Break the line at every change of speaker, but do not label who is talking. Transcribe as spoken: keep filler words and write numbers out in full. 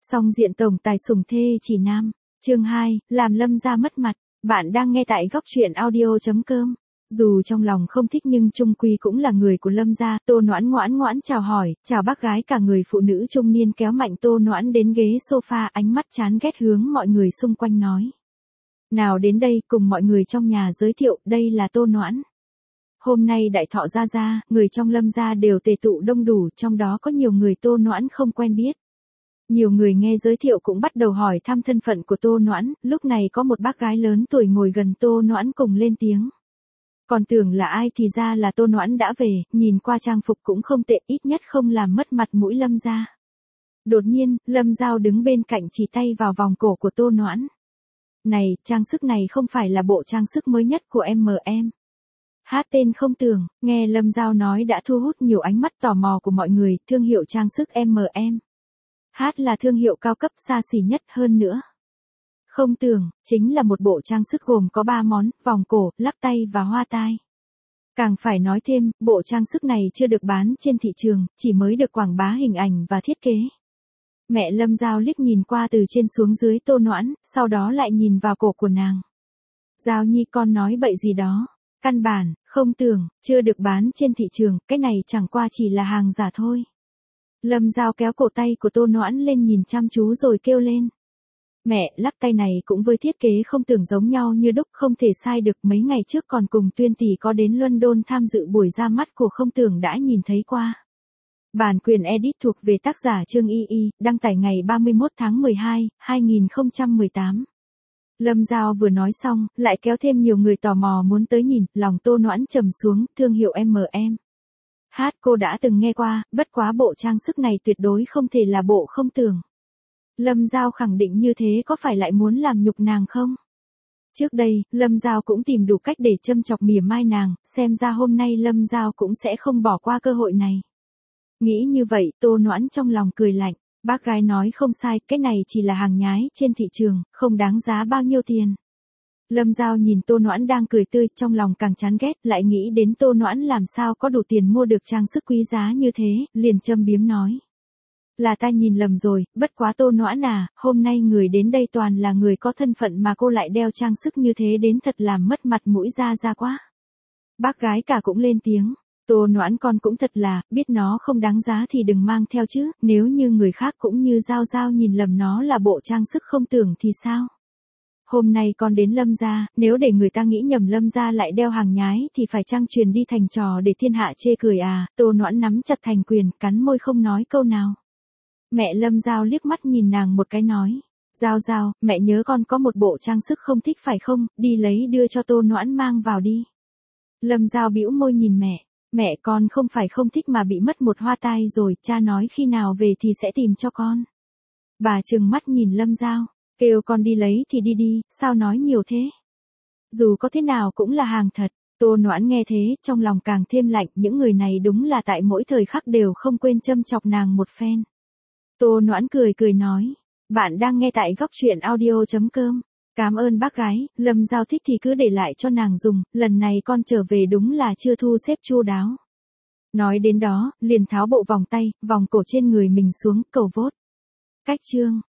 Song diện tổng tài sủng thê chỉ nam, chương hai, làm Lâm gia mất mặt. Bạn đang nghe tại góc truyện audio chấm com. Dù trong lòng không thích nhưng chung quy cũng là người của Lâm gia, Tô Noãn ngoãn ngoãn chào hỏi, chào bác gái. Cả người phụ nữ trung niên kéo mạnh Tô Noãn đến ghế sofa, ánh mắt chán ghét hướng mọi người xung quanh nói. Nào đến đây, cùng mọi người trong nhà giới thiệu, đây là Tô Noãn. Hôm nay đại thọ gia gia, người trong Lâm gia đều tề tụ đông đủ, trong đó có nhiều người Tô Noãn không quen biết. Nhiều người nghe giới thiệu cũng bắt đầu hỏi thăm thân phận của Tô Noãn, lúc này có một bác gái lớn tuổi ngồi gần Tô Noãn cùng lên tiếng. Còn tưởng là ai thì ra là Tô Noãn đã về, nhìn qua trang phục cũng không tệ, ít nhất không làm mất mặt mũi Lâm gia. Đột nhiên, Lâm Giao đứng bên cạnh chỉ tay vào vòng cổ của Tô Noãn. Này, trang sức này không phải là bộ trang sức mới nhất của em em. Hát tên không tưởng, nghe Lâm Giao nói đã thu hút nhiều ánh mắt tò mò của mọi người, thương hiệu trang sức em em. Hát là thương hiệu cao cấp xa xỉ nhất hơn nữa. Không tưởng, chính là một bộ trang sức gồm có ba món, vòng cổ, lắc tay và hoa tai. Càng phải nói thêm, bộ trang sức này chưa được bán trên thị trường, chỉ mới được quảng bá hình ảnh và thiết kế. Mẹ Lâm Giao liếc nhìn qua từ trên xuống dưới Tô Noãn, sau đó lại nhìn vào cổ của nàng. Giao nhi con nói bậy gì đó. Căn bản, không tưởng, chưa được bán trên thị trường, cái này chẳng qua chỉ là hàng giả thôi. Lâm Giao kéo cổ tay của Tô Noãn lên nhìn chăm chú rồi kêu lên. Mẹ, lắc tay này cũng với thiết kế không tưởng giống nhau như đúc, không thể sai được. Mấy ngày trước còn cùng Tuyên tỷ có đến London tham dự buổi ra mắt của không tưởng đã nhìn thấy qua. Bản quyền edit thuộc về tác giả Trương Y Y, đăng tải ngày ba mươi mốt tháng mười hai, hai nghìn không trăm mười tám. Lâm Giao vừa nói xong, lại kéo thêm nhiều người tò mò muốn tới nhìn, lòng Tô Noãn trầm xuống, thương hiệu em em. Hát cô đã từng nghe qua, bất quá bộ trang sức này tuyệt đối không thể là bộ không tưởng. Lâm Giao khẳng định như thế có phải lại muốn làm nhục nàng không? Trước đây, Lâm Giao cũng tìm đủ cách để châm chọc mỉa mai nàng, xem ra hôm nay Lâm Giao cũng sẽ không bỏ qua cơ hội này. Nghĩ như vậy, Tô Noãn trong lòng cười lạnh. Bác gái nói không sai, cái này chỉ là hàng nhái trên thị trường, không đáng giá bao nhiêu tiền. Lâm Giao nhìn Tô Noãn đang cười tươi, trong lòng càng chán ghét, lại nghĩ đến Tô Noãn làm sao có đủ tiền mua được trang sức quý giá như thế, liền châm biếm nói. Là ta nhìn lầm rồi, bất quá Tô Noãn à, hôm nay người đến đây toàn là người có thân phận mà cô lại đeo trang sức như thế đến thật làm mất mặt mũi ra ra quá. Bác gái cả cũng lên tiếng. Tô Noãn con cũng thật là, biết nó không đáng giá thì đừng mang theo chứ, nếu như người khác cũng như Giao Giao nhìn lầm nó là bộ trang sức không tưởng thì sao? Hôm nay con đến Lâm gia, nếu để người ta nghĩ nhầm Lâm gia lại đeo hàng nhái thì phải chăng truyền đi thành trò để thiên hạ chê cười à? Tô Noãn nắm chặt thành quyền, cắn môi không nói câu nào. Mẹ Lâm Giao liếc mắt nhìn nàng một cái nói. Giao Giao, mẹ nhớ con có một bộ trang sức không thích phải không, đi lấy đưa cho Tô Noãn mang vào đi. Lâm Giao bĩu môi nhìn mẹ. Mẹ con không phải không thích mà bị mất một hoa tai rồi, cha nói khi nào về thì sẽ tìm cho con. Bà trừng mắt nhìn Lâm Giao, kêu con đi lấy thì đi đi, sao nói nhiều thế? Dù có thế nào cũng là hàng thật. Tô Noãn nghe thế, trong lòng càng thêm lạnh, những người này đúng là tại mỗi thời khắc đều không quên châm chọc nàng một phen. Tô Noãn cười cười nói, bạn đang nghe tại góc truyện audio chấm com. Cảm ơn bác gái, Lâm Giao thích thì cứ để lại cho nàng dùng, lần này con trở về đúng là chưa thu xếp chu đáo. Nói đến đó, liền tháo bộ vòng tay, vòng cổ trên người mình xuống, cầu vốt. Cách chương.